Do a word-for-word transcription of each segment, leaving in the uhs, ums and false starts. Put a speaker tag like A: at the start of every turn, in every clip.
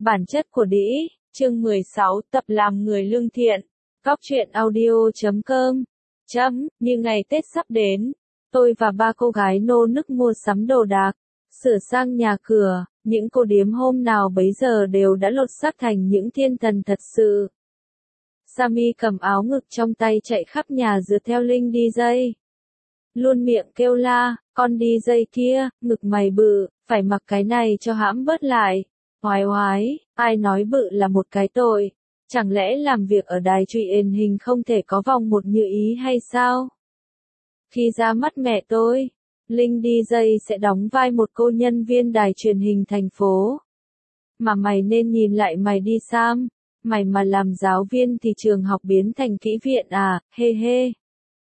A: Bản chất của đĩ, chương mười sáu, tập làm người lương thiện. Góc truyện audio chấm com. Chấm, như ngày Tết sắp đến, tôi và ba cô gái nô nức mua sắm đồ đạc, sửa sang nhà cửa, những cô điếm hôm nào bấy giờ đều đã lột xác thành những thiên thần thật sự. Sammy cầm áo ngực trong tay chạy khắp nhà dựa theo Linh đi dây. Luôn miệng kêu la, con đi dây kia, ngực mày bự, phải mặc cái này cho hãm bớt lại. Oái oái, ai nói bự là một cái tội, chẳng lẽ làm việc ở đài truyền hình không thể có vòng một như ý hay sao? Khi ra mắt mẹ tôi, Linh đi dây sẽ đóng vai một cô nhân viên đài truyền hình thành phố. Mà mày nên nhìn lại mày đi Sam, mày mà làm giáo viên thì trường học biến thành kỹ viện à, hê hê.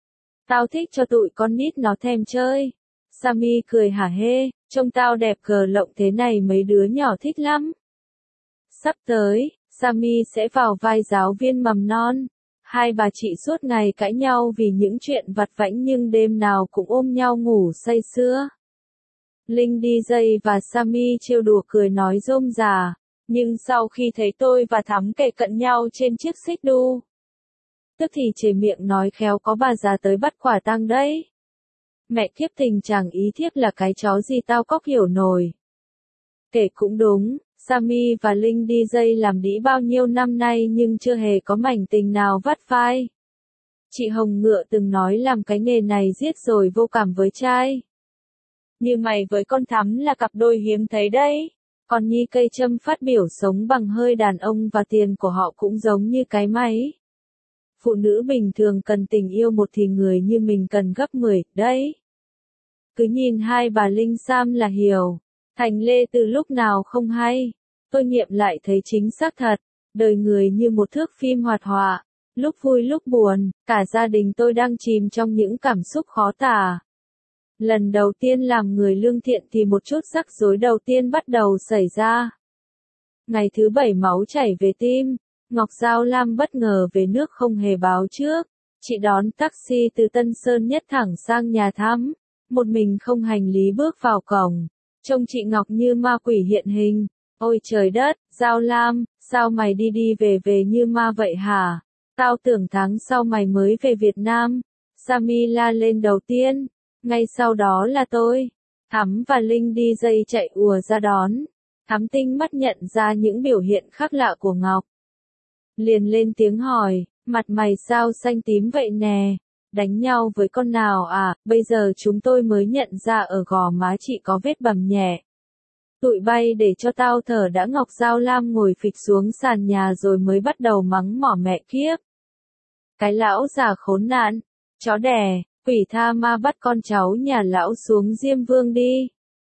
A: Tao thích cho tụi con nít nó thèm chơi. Sammy cười hả hê, trông tao đẹp cờ lộng thế này mấy đứa nhỏ thích lắm. Sắp tới, Sammy sẽ vào vai giáo viên mầm non. Hai bà chị suốt ngày cãi nhau vì những chuyện vặt vãnh nhưng đêm nào cũng ôm nhau ngủ say sưa. Linh đi dây và Sammy trêu đùa cười nói rôm rả, nhưng sau khi thấy tôi và Thắm kề cận nhau trên chiếc xích đu, tức thì chề miệng nói khéo có bà già tới bắt quả tang đấy. Mẹ kiếp tình chàng ý thiếp là cái chó gì tao cóc hiểu nổi. Kể cũng đúng, Sammy và Linh đi dây làm đĩ bao nhiêu năm nay nhưng chưa hề có mảnh tình nào vắt vai. Chị Hồng Ngựa từng nói làm cái nghề này giết rồi vô cảm với trai. Như mày với con Thắm là cặp đôi hiếm thấy đấy. Còn Nhi Cây Châm phát biểu sống bằng hơi đàn ông và tiền của họ cũng giống như cái máy. Phụ nữ bình thường cần tình yêu một thì người như mình cần gấp mười, đấy. Cứ nhìn hai bà Linh Sam là hiểu. Thành Lê từ lúc nào không hay. Tôi nghiệm lại thấy chính xác thật. Đời người như một thước phim hoạt họa. Lúc vui lúc buồn, cả gia đình tôi đang chìm trong những cảm xúc khó tả. Lần đầu tiên làm người lương thiện thì một chút rắc rối đầu tiên bắt đầu xảy ra. Ngày thứ bảy máu chảy về tim. Ngọc Giao Lam bất ngờ về nước không hề báo trước. Chị đón taxi từ Tân Sơn Nhất thẳng sang nhà Thắm. Một mình không hành lý bước vào cổng. Trông chị Ngọc như ma quỷ hiện hình. Ôi trời đất, Giao Lam, sao mày đi đi về về như ma vậy hả? Tao tưởng tháng sau mày mới về Việt Nam. Sammy la lên đầu tiên. Ngay sau đó là tôi. Thắm và Linh đi dây chạy ùa ra đón. Thắm tinh mắt nhận ra những biểu hiện khác lạ của Ngọc. Liền lên tiếng hỏi, mặt mày sao xanh tím vậy nè? Đánh nhau với con nào à? Bây giờ chúng tôi mới nhận ra ở gò má chị có vết bầm nhẹ. Tụi bay để cho tao thở đã. Ngọc Giao Lam ngồi phịch xuống sàn nhà rồi mới bắt đầu mắng mỏ mẹ kiếp. Cái lão già khốn nạn, chó đẻ, quỷ tha ma bắt con cháu nhà lão xuống Diêm Vương đi.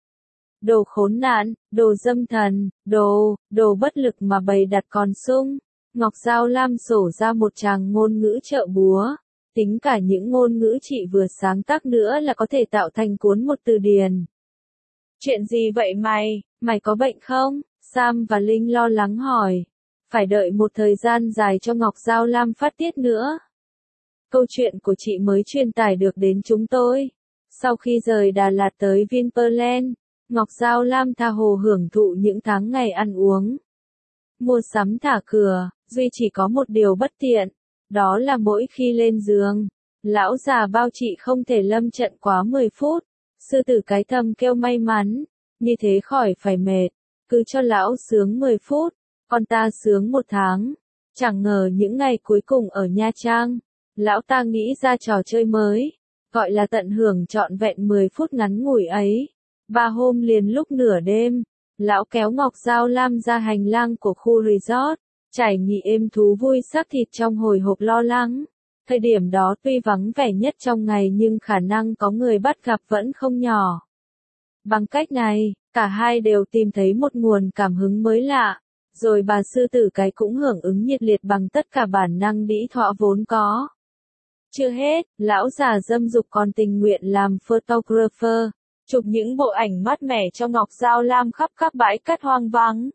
A: Đồ khốn nạn, đồ dâm thần, đồ, đồ bất lực mà bày đặt còn sung. Ngọc Giao Lam sổ ra một tràng ngôn ngữ trợ búa. Tính cả những ngôn ngữ chị vừa sáng tác nữa là có thể tạo thành cuốn một từ điển. Chuyện gì vậy mày, mày có bệnh không? Sam và Linh lo lắng hỏi. Phải đợi một thời gian dài cho Ngọc Giao Lam phát tiết nữa. Câu chuyện của chị mới truyền tải được đến chúng tôi. Sau khi rời Đà Lạt tới Vinpearl, Ngọc Giao Lam tha hồ hưởng thụ những tháng ngày ăn uống. Mua sắm thả cửa, duy chỉ có một điều bất tiện. Đó là mỗi khi lên giường, lão già bao chị không thể lâm trận quá mười phút. Sư tử cái thầm kêu may mắn, như thế khỏi phải mệt. Cứ cho lão sướng mười phút, còn ta sướng một tháng. Chẳng ngờ những ngày cuối cùng ở Nha Trang, lão ta nghĩ ra trò chơi mới, gọi là tận hưởng trọn vẹn mười phút ngắn ngủi ấy. Ba hôm liền lúc nửa đêm, lão kéo Ngọc Giao Lam ra hành lang của khu resort, trải nghiệm êm thú vui xác thịt trong hồi hộp lo lắng. Thời điểm đó tuy vắng vẻ nhất trong ngày nhưng khả năng có người bắt gặp vẫn không nhỏ. Bằng cách này, cả hai đều tìm thấy một nguồn cảm hứng mới lạ, rồi bà sư tử cái cũng hưởng ứng nhiệt liệt bằng tất cả bản năng đĩ thọ vốn có. Chưa hết, lão già dâm dục còn tình nguyện làm photographer, chụp những bộ ảnh mát mẻ cho Ngọc Giao Lam khắp các bãi cát hoang vắng.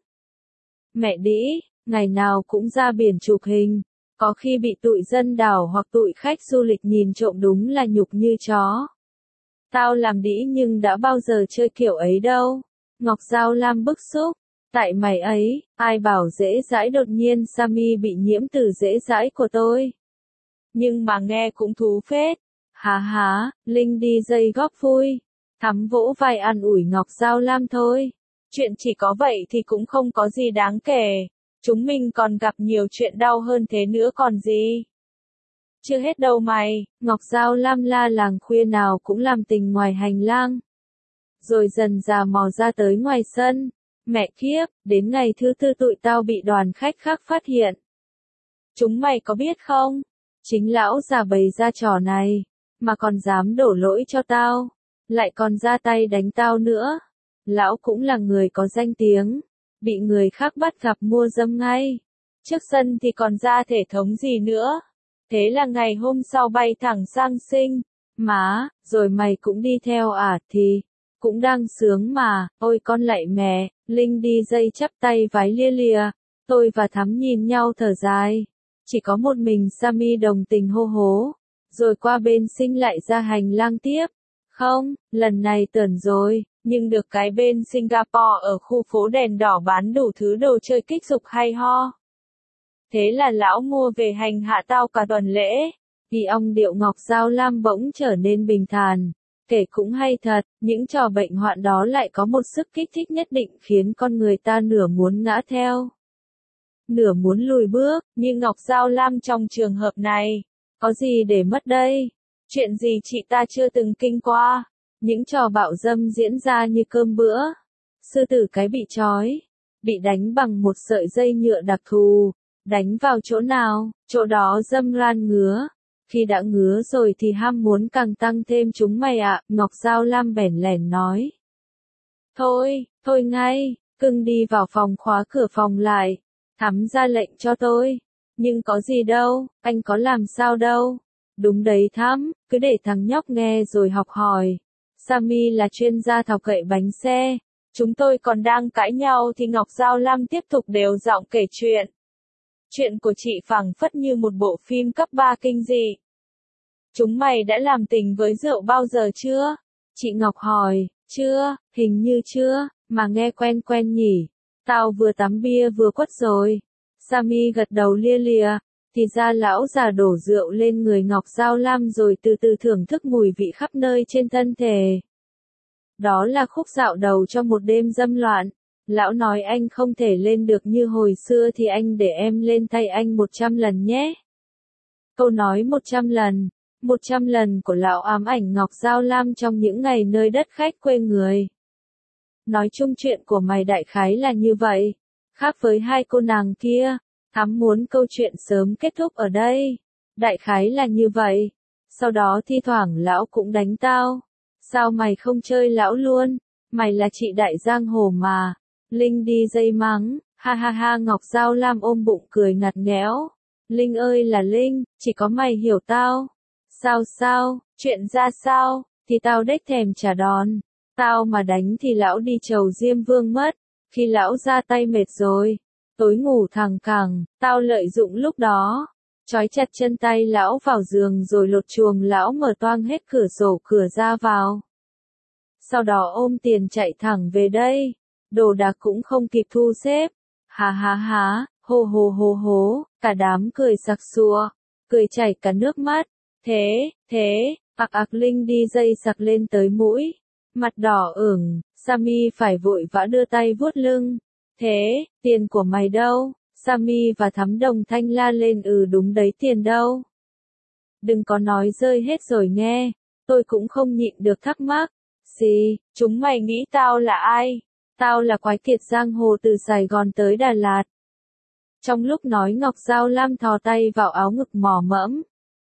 A: Mẹ đĩ, ngày nào cũng ra biển chụp hình. Có khi bị tụi dân đảo hoặc tụi khách du lịch nhìn trộm đúng là nhục như chó. Tao làm đĩ nhưng đã bao giờ chơi kiểu ấy đâu. Ngọc Giao Lam bức xúc. Tại mày ấy, ai bảo dễ dãi đột nhiên Sammy bị nhiễm từ dễ dãi của tôi. Nhưng mà nghe cũng thú phết. Há há, Linh đi dây góp vui. Thắm vỗ vai an ủi Ngọc Giao Lam thôi. Chuyện chỉ có vậy thì cũng không có gì đáng kể. Chúng mình còn gặp nhiều chuyện đau hơn thế nữa còn gì. Chưa hết đâu mày, Ngọc Giao Lam la làng khuya nào cũng làm tình ngoài hành lang. Rồi dần dà mò ra tới ngoài sân. Mẹ kiếp, đến ngày thứ tư tụi tao bị đoàn khách khác phát hiện. Chúng mày có biết không? Chính lão già bày ra trò này, mà còn dám đổ lỗi cho tao, lại còn ra tay đánh tao nữa. Lão cũng là người có danh tiếng, bị người khác bắt gặp mua dâm ngay. Trước sân thì còn ra thể thống gì nữa. Thế là ngày hôm sau bay thẳng sang Sinh. Má, rồi mày cũng đi theo à thì, cũng đang sướng mà, ôi con lạy mẹ, Linh đi dây chắp tay vái lia lìa. Tôi và Thắm nhìn nhau thở dài. Chỉ có một mình Sammy đồng tình hô hố. Rồi qua bên Sinh lại ra hành lang tiếp. Không, lần này tưởng rồi, nhưng được cái bên Singapore ở khu phố đèn đỏ bán đủ thứ đồ chơi kích dục hay ho. Thế là lão mua về hành hạ tao cả tuần lễ. Thì ông điệu Ngọc Giao Lam bỗng trở nên bình thản. Kể cũng hay thật, những trò bệnh hoạn đó lại có một sức kích thích nhất định khiến con người ta nửa muốn ngã theo, nửa muốn lùi bước, như Ngọc Giao Lam trong trường hợp này. Có gì để mất đây? Chuyện gì chị ta chưa từng kinh qua? Những trò bạo dâm diễn ra như cơm bữa. Sư tử cái bị trói, bị đánh bằng một sợi dây nhựa đặc thù. Đánh vào chỗ nào, chỗ đó dâm ran ngứa. Khi đã ngứa rồi thì ham muốn càng tăng thêm chúng mày ạ, Ngọc Giao Lam bẽn lẽn nói. Thôi, thôi ngay, cưng đi vào phòng khóa cửa phòng lại. Thắm ra lệnh cho tôi. Nhưng có gì đâu, anh có làm sao đâu. Đúng đấy Thắm, cứ để thằng nhóc nghe rồi học hỏi. Sammy là chuyên gia thọc gậy bánh xe. Chúng tôi còn đang cãi nhau thì Ngọc Giao Lam tiếp tục đều giọng kể chuyện. Chuyện của chị phảng phất như một bộ phim cấp ba kinh dị. Chúng mày đã làm tình với rượu bao giờ chưa? Chị Ngọc hỏi, chưa, hình như chưa, mà nghe quen quen nhỉ. Tao vừa tắm bia vừa quất rồi. Sammy gật đầu lia lìa. Thì ra lão già đổ rượu lên người Ngọc Giao Lam rồi từ từ thưởng thức mùi vị khắp nơi trên thân thể. Đó là khúc dạo đầu cho một đêm dâm loạn. Lão nói anh không thể lên được như hồi xưa thì anh để em lên thay anh một trăm lần nhé. Câu nói một trăm lần, một trăm lần của lão ám ảnh Ngọc Giao Lam trong những ngày nơi đất khách quê người. Nói chung chuyện của mày đại khái là như vậy. Khác với hai cô nàng kia, Thắm muốn câu chuyện sớm kết thúc ở đây. Đại khái là như vậy. Sau đó thi thoảng lão cũng đánh tao. Sao mày không chơi lão luôn? Mày là chị đại giang hồ mà. Linh đi dây mắng, ha ha ha Ngọc Giao Lam ôm bụng cười ngặt nghẽo. Linh ơi là Linh, chỉ có mày hiểu tao. Sao sao, chuyện ra sao, thì tao đếch thèm trả đòn. Tao mà đánh thì lão đi chầu Diêm Vương mất. Khi lão ra tay mệt rồi, tối ngủ thẳng cẳng, tao lợi dụng lúc đó. Trói chặt chân tay lão vào giường rồi lột chuồng lão mở toang hết cửa sổ cửa ra vào. Sau đó ôm tiền chạy thẳng về đây. Đồ đạc cũng không kịp thu xếp. Há há há, hô hô hô hố, cả đám cười sặc sụa, cười chảy cả nước mắt. Thế, thế, ạc ạc Linh đi dây sặc lên tới mũi. Mặt đỏ ửng, Sammy phải vội vã đưa tay vuốt lưng. Thế, tiền của mày đâu? Sammy và Thắm đồng thanh la lên ừ đúng đấy tiền đâu. Đừng có nói rơi hết rồi nghe, tôi cũng không nhịn được thắc mắc. Gì, chúng mày nghĩ tao là ai? Tao là quái kiệt giang hồ từ Sài Gòn tới Đà Lạt. Trong lúc nói Ngọc Giao Lam thò tay vào áo ngực mò mẫm.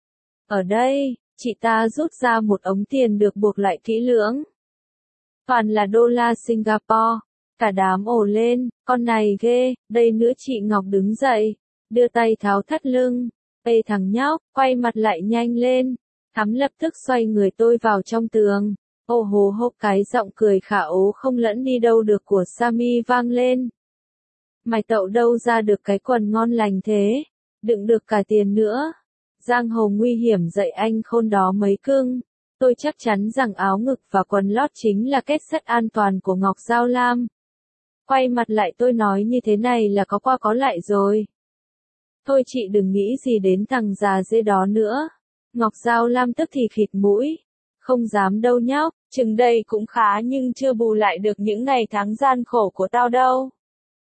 A: Ở đây, chị ta rút ra một ống tiền được buộc lại kỹ lưỡng. Toàn là đô la Singapore. Cả đám ồ lên, con này ghê, đây nữa chị Ngọc đứng dậy, đưa tay tháo thắt lưng. Ê thằng nhóc, quay mặt lại nhanh lên. Thắm lập tức xoay người tôi vào trong tường. Ô hồ hô cái giọng cười khả ố không lẫn đi đâu được của Sammy vang lên. Mày tậu đâu ra được cái quần ngon lành thế, đựng được cả tiền nữa. Giang hồ nguy hiểm dạy anh khôn đó mấy cưng. Tôi chắc chắn rằng áo ngực và quần lót chính là kết sắt an toàn của Ngọc Giao Lam. Quay mặt lại tôi nói như thế này là có qua có lại rồi. Thôi chị đừng nghĩ gì đến thằng già dê đó nữa. Ngọc Giao Lam tức thì khịt mũi. Không dám đâu nhóc, chừng đây cũng khá nhưng chưa bù lại được những ngày tháng gian khổ của tao đâu.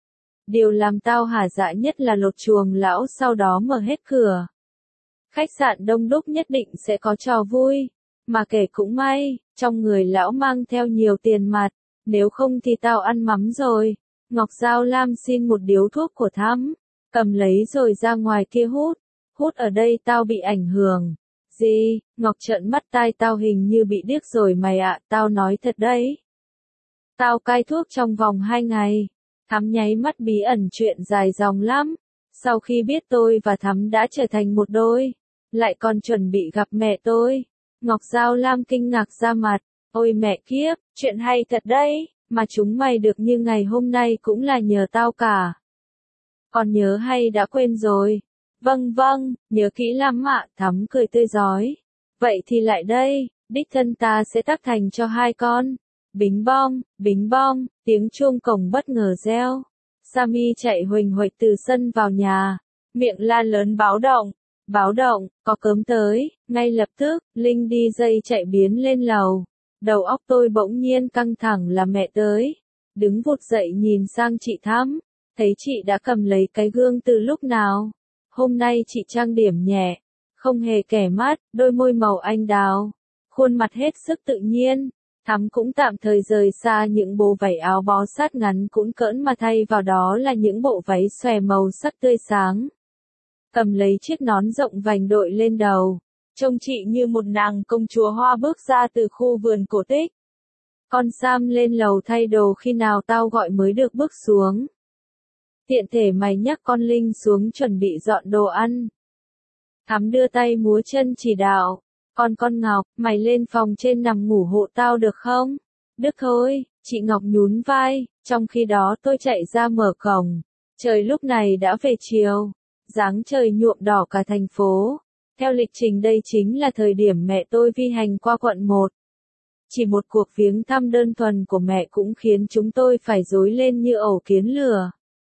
A: Điều làm tao hả dạ nhất là lột chuồng lão sau đó mở hết cửa. Khách sạn đông đúc nhất định sẽ có trò vui. Mà kể cũng may, trong người lão mang theo nhiều tiền mặt, nếu không thì tao ăn mắm rồi. Ngọc Giao Lam xin một điếu thuốc của Thắm, cầm lấy rồi ra ngoài kia hút. Hút ở đây tao bị ảnh hưởng. Gì? Ngọc trợn mắt tai tao hình như bị điếc rồi mày ạ, tao nói thật đấy. Tao cai thuốc trong vòng hai ngày. Thắm nháy mắt bí ẩn chuyện dài dòng lắm. Sau khi biết tôi và Thắm đã trở thành một đôi, lại còn chuẩn bị gặp mẹ tôi. Ngọc Giao Lam kinh ngạc ra mặt. Ôi mẹ kiếp, chuyện hay thật đấy, mà chúng mày được như ngày hôm nay cũng là nhờ tao cả. Còn nhớ hay đã quên rồi? Vâng vâng, nhớ kỹ lắm ạ, Thắm cười tươi rói. Vậy thì lại đây, đích thân ta sẽ tác thành cho hai con. Bính bong, bính bong, tiếng chuông cổng bất ngờ reo. Sammy chạy huỳnh huỵch từ sân vào nhà, miệng la lớn báo động. Báo động, có cớm tới. Ngay lập tức, Linh đi dây chạy biến lên lầu. Đầu óc tôi bỗng nhiên căng thẳng là mẹ tới. Đứng vụt dậy nhìn sang chị Thắm, thấy chị đã cầm lấy cái gương từ lúc nào. Hôm nay chị trang điểm nhẹ, không hề kẻ mắt, đôi môi màu anh đào, khuôn mặt hết sức tự nhiên. Thắm cũng tạm thời rời xa những bộ váy áo bó sát ngắn cũn cỡn mà thay vào đó là những bộ váy xòe màu sắc tươi sáng. Cầm lấy chiếc nón rộng vành đội lên đầu, trông chị như một nàng công chúa hoa bước ra từ khu vườn cổ tích. Con Sam lên lầu thay đồ khi nào tao gọi mới được bước xuống. Tiện thể mày nhắc con Linh xuống chuẩn bị dọn đồ ăn. Thắm đưa tay múa chân chỉ đạo. Còn con Ngọc, mày lên phòng trên nằm ngủ hộ tao được không? Được thôi, chị Ngọc nhún vai. Trong khi đó tôi chạy ra mở cổng. Trời lúc này đã về chiều. Dáng trời nhuộm đỏ cả thành phố. Theo lịch trình đây chính là thời điểm mẹ tôi vi hành qua quận một. Chỉ một cuộc viếng thăm đơn thuần của mẹ cũng khiến chúng tôi phải rối lên như ổ kiến lửa.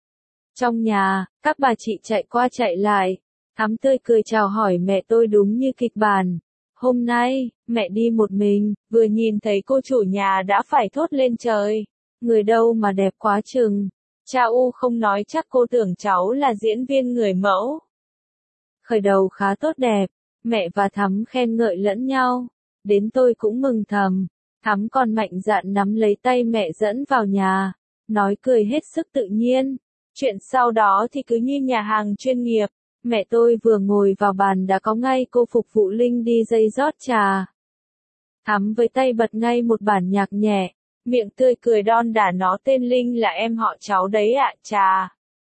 A: Trong nhà, các bà chị chạy qua chạy lại. Thắm tươi cười chào hỏi mẹ tôi đúng như kịch bản. Hôm nay, mẹ đi một mình, vừa nhìn thấy cô chủ nhà đã phải thốt lên trời. Người đâu mà đẹp quá chừng. Cha U không nói chắc cô tưởng cháu là diễn viên người mẫu. Khởi đầu khá tốt đẹp, mẹ và Thắm khen ngợi lẫn nhau. Đến tôi cũng mừng thầm. Thắm còn mạnh dạn nắm lấy tay mẹ dẫn vào nhà, nói cười hết sức tự nhiên. Chuyện sau đó thì cứ như nhà hàng chuyên nghiệp. Mẹ tôi vừa ngồi vào bàn đã có ngay cô phục vụ Linh đi dây rót trà. Thắm với tay bật ngay một bản nhạc nhẹ, miệng tươi cười đon đả nó tên Linh là em họ cháu đấy ạ, trà.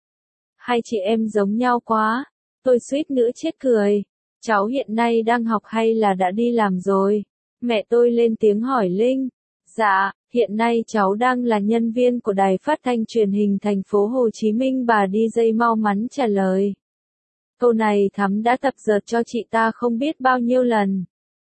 A: Hai chị em giống nhau quá, tôi suýt nữa chết cười. Cháu hiện nay đang học hay là đã đi làm rồi? Mẹ tôi lên tiếng hỏi Linh. Dạ, hiện nay cháu đang là nhân viên của đài phát thanh truyền hình thành phố Hồ Chí Minh, bà đi dây mau mắn trả lời. Câu này Thắm đã tập dượt cho chị ta không biết bao nhiêu lần.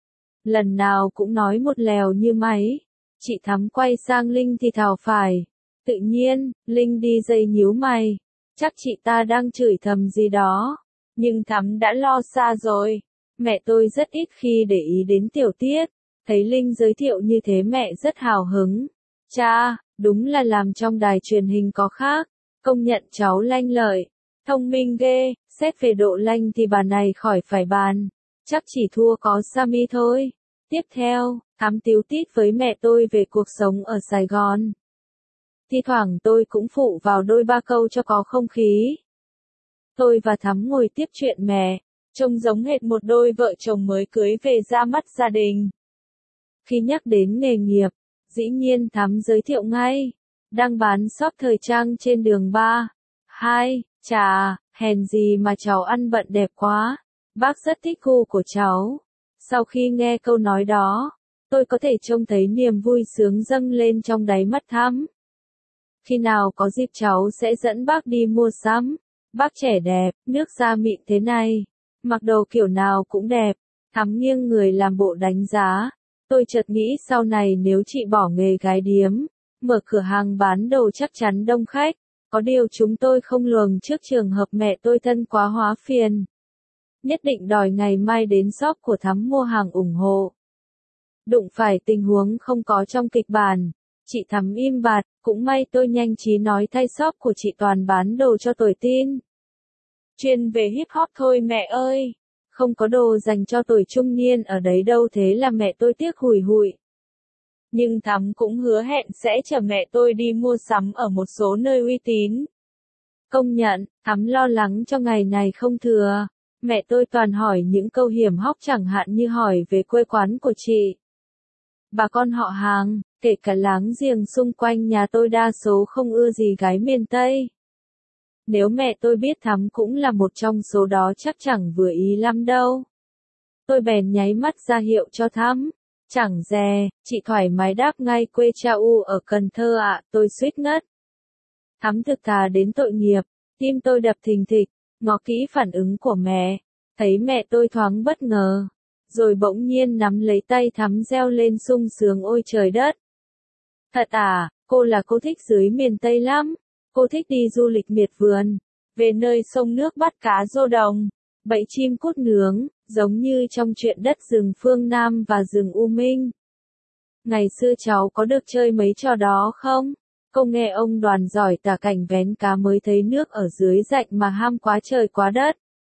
A: Lần nào cũng nói một lèo như máy. Chị Thắm quay sang Linh thì thào phải. Tự nhiên, Linh đi dây nhíu mày. Chắc chị ta đang chửi thầm gì đó. Nhưng Thắm đã lo xa rồi. Mẹ tôi rất ít khi để ý đến tiểu tiết. Thấy Linh giới thiệu như thế mẹ rất hào hứng. Cha, đúng là làm trong đài truyền hình có khác. Công nhận cháu lanh lợi. Thông minh ghê, xét về độ lanh thì bà này khỏi phải bàn. Chắc chỉ thua có Sammy thôi. Tiếp theo, Thắm tíu tít với mẹ tôi về cuộc sống ở Sài Gòn. Thi thoảng tôi cũng phụ vào đôi ba câu cho có không khí. Tôi và Thắm ngồi tiếp chuyện mẹ, trông giống hệt một đôi vợ chồng mới cưới về ra mắt gia đình. Khi nhắc đến nghề nghiệp, dĩ nhiên Thắm giới thiệu ngay. Đang bán shop thời trang trên đường ba. Hai, chà, hèn gì mà cháu ăn bận đẹp quá. Bác rất thích gu của cháu. Sau khi nghe câu nói đó, tôi có thể trông thấy niềm vui sướng dâng lên trong đáy mắt Thắm. Khi nào có dịp cháu sẽ dẫn bác đi mua sắm. Bác trẻ đẹp, nước da mịn thế này. Mặc đồ kiểu nào cũng đẹp. Thắm nghiêng người làm bộ đánh giá. Tôi chợt nghĩ sau này nếu chị bỏ nghề gái điếm, Mở cửa hàng bán đồ chắc chắn đông khách, có điều chúng tôi không lường trước trường hợp mẹ tôi thân quá hóa phiền. Nhất định đòi ngày mai đến shop của Thắm mua hàng ủng hộ. Đụng phải tình huống không có trong kịch bản, chị Thắm im bặt, cũng may tôi nhanh trí nói thay shop của chị toàn bán đồ cho tuổi teen. Chuyên về hip hop thôi mẹ ơi, không có đồ dành cho tuổi trung niên ở đấy đâu, thế là mẹ tôi tiếc hùi hụi. Nhưng Thắm cũng hứa hẹn sẽ chở mẹ tôi đi mua sắm ở một số nơi uy tín. Công nhận, Thắm lo lắng cho ngày này không thừa. Mẹ tôi toàn hỏi những câu hiểm hóc, chẳng hạn như hỏi về quê quán của chị, bà con họ hàng, kể cả láng giềng xung quanh nhà tôi đa số không ưa gì gái miền Tây. Nếu mẹ tôi biết Thắm cũng là một trong số đó chắc chẳng vừa ý lắm đâu. Tôi bèn nháy mắt ra hiệu cho Thắm. Chẳng dè, chị thoải mái đáp ngay quê cha U ở Cần Thơ ạ, à, tôi suýt ngất. Thắm thực thà đến tội nghiệp, tim tôi đập thình thịch, ngó kỹ phản ứng của mẹ, thấy mẹ tôi thoáng bất ngờ, rồi bỗng nhiên nắm lấy tay Thắm reo lên sung sướng ôi trời đất. Thật à, cô là cô thích dưới miền Tây lắm, cô thích đi du lịch miệt vườn, về nơi sông nước bắt cá rô đồng, bẫy chim cút nướng, giống như trong truyện Đất rừng phương Nam và rừng U Minh. Ngày xưa cháu có được chơi mấy trò đó không? Cô nghe ông Đoàn giỏi tả cảnh vén cá mới thấy nước ở dưới rạnh mà ham quá trời quá đất.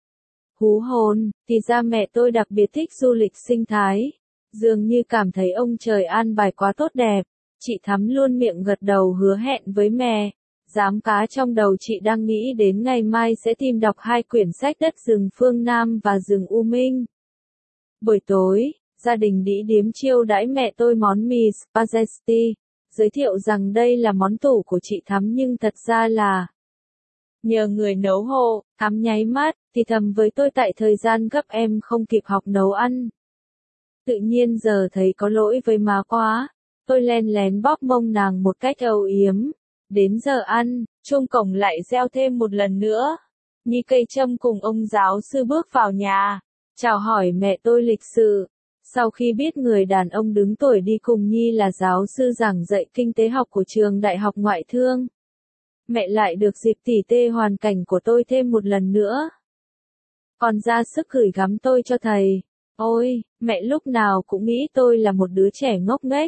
A: Hú hồn, thì ra mẹ tôi đặc biệt thích du lịch sinh thái. Dường như cảm thấy ông trời an bài quá tốt đẹp. Chị Thắm luôn miệng gật đầu hứa hẹn với mẹ. Dám cá trong đầu chị đang nghĩ đến ngày mai sẽ tìm đọc hai quyển sách Đất rừng phương Nam và rừng U Minh. Buổi tối, gia đình đĩ điếm chiêu đãi mẹ tôi món mì spaghetti, giới thiệu rằng đây là món tủ của chị Thắm nhưng thật ra là nhờ người nấu hộ. Thắm nháy mắt, thì thầm với tôi tại thời gian gấp em không kịp học nấu ăn. Tự nhiên giờ thấy có lỗi với má quá, tôi len lén bóp mông nàng một cách âu yếm. Đến giờ ăn, chuông cổng lại reo thêm một lần nữa. Nhi Cây Trâm cùng ông giáo sư bước vào nhà, chào hỏi mẹ tôi lịch sự. Sau khi biết người đàn ông đứng tuổi đi cùng Nhi là giáo sư giảng dạy kinh tế học của trường Đại học Ngoại thương, mẹ lại được dịp tỉ tê hoàn cảnh của tôi thêm một lần nữa. Còn ra sức gửi gắm tôi cho thầy. Ôi, mẹ lúc nào cũng nghĩ tôi là một đứa trẻ ngốc nghếch.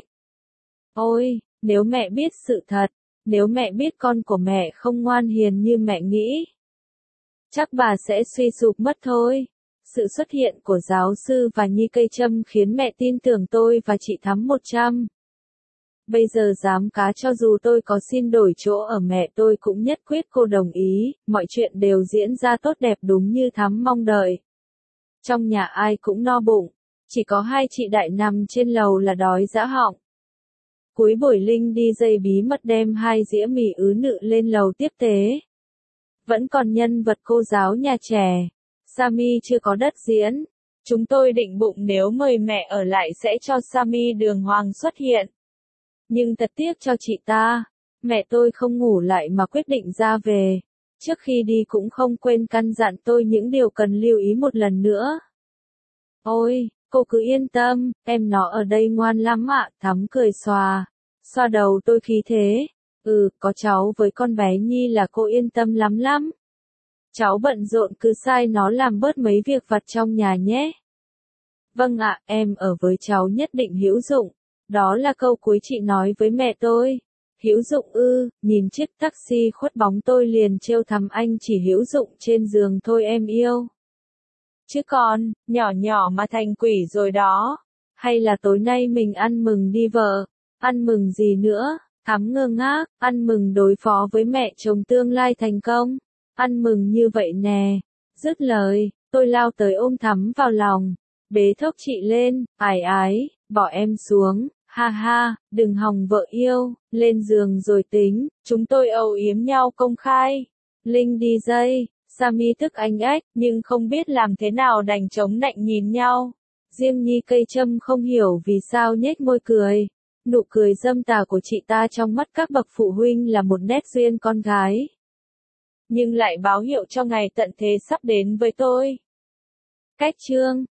A: Ôi, nếu mẹ biết sự thật, nếu mẹ biết con của mẹ không ngoan hiền như mẹ nghĩ, chắc bà sẽ suy sụp mất thôi. Sự xuất hiện của giáo sư và Nhi Cây Trâm khiến mẹ tin tưởng tôi và chị Thắm một trăm. Bây giờ dám cá cho dù tôi có xin đổi chỗ ở mẹ tôi cũng nhất quyết cô đồng ý, mọi chuyện đều diễn ra tốt đẹp đúng như Thắm mong đợi. Trong nhà ai cũng no bụng, chỉ có hai chị đại nằm trên lầu là đói dã họng. Cuối buổi Linh đi dây bí mật đem hai dĩa mì ứ nự lên lầu tiếp tế. Vẫn còn nhân vật cô giáo nhà trẻ. Sammy chưa có đất diễn. Chúng tôi định bụng nếu mời mẹ ở lại sẽ cho Sammy đường hoàng xuất hiện. Nhưng thật tiếc cho chị ta. Mẹ tôi không ngủ lại mà quyết định ra về. Trước khi đi cũng không quên căn dặn tôi những điều cần lưu ý một lần nữa. Ôi, cô cứ yên tâm, em nó ở đây ngoan lắm ạ. Thắm cười xòa, xoa đầu tôi khí thế. Ừ, có cháu với con bé Nhi là cô yên tâm lắm lắm. Cháu bận rộn cứ sai nó làm bớt mấy việc vặt trong nhà nhé. Vâng ạ, em ở với cháu nhất định hữu dụng. Đó là câu cuối chị nói với mẹ tôi. Hữu dụng ư? Nhìn chiếc taxi khuất bóng tôi liền trêu Thắm anh chỉ hữu dụng trên giường thôi em yêu. Chứ còn, nhỏ nhỏ mà thành quỷ rồi đó. Hay là tối nay mình ăn mừng đi vợ? Ăn mừng gì nữa? Thắm ngơ ngác, ăn mừng đối phó với mẹ chồng tương lai thành công. Ăn mừng như vậy nè. Dứt lời, tôi lao tới ôm Thắm vào lòng. Bế thốc chị lên, ải ái, bỏ em xuống, ha ha, đừng hòng vợ yêu, lên giường rồi tính. Chúng tôi âu yếm nhau công khai. Linh đi dây, Sammy tức anh ách, nhưng không biết làm thế nào đành chống nạnh nhìn nhau. Riêng Nhi Cây Trâm không hiểu vì sao nhếch môi cười. Nụ cười dâm tà của chị ta trong mắt các bậc phụ huynh là một nét duyên con gái. Nhưng lại báo hiệu cho ngày tận thế sắp đến với tôi. Cách chương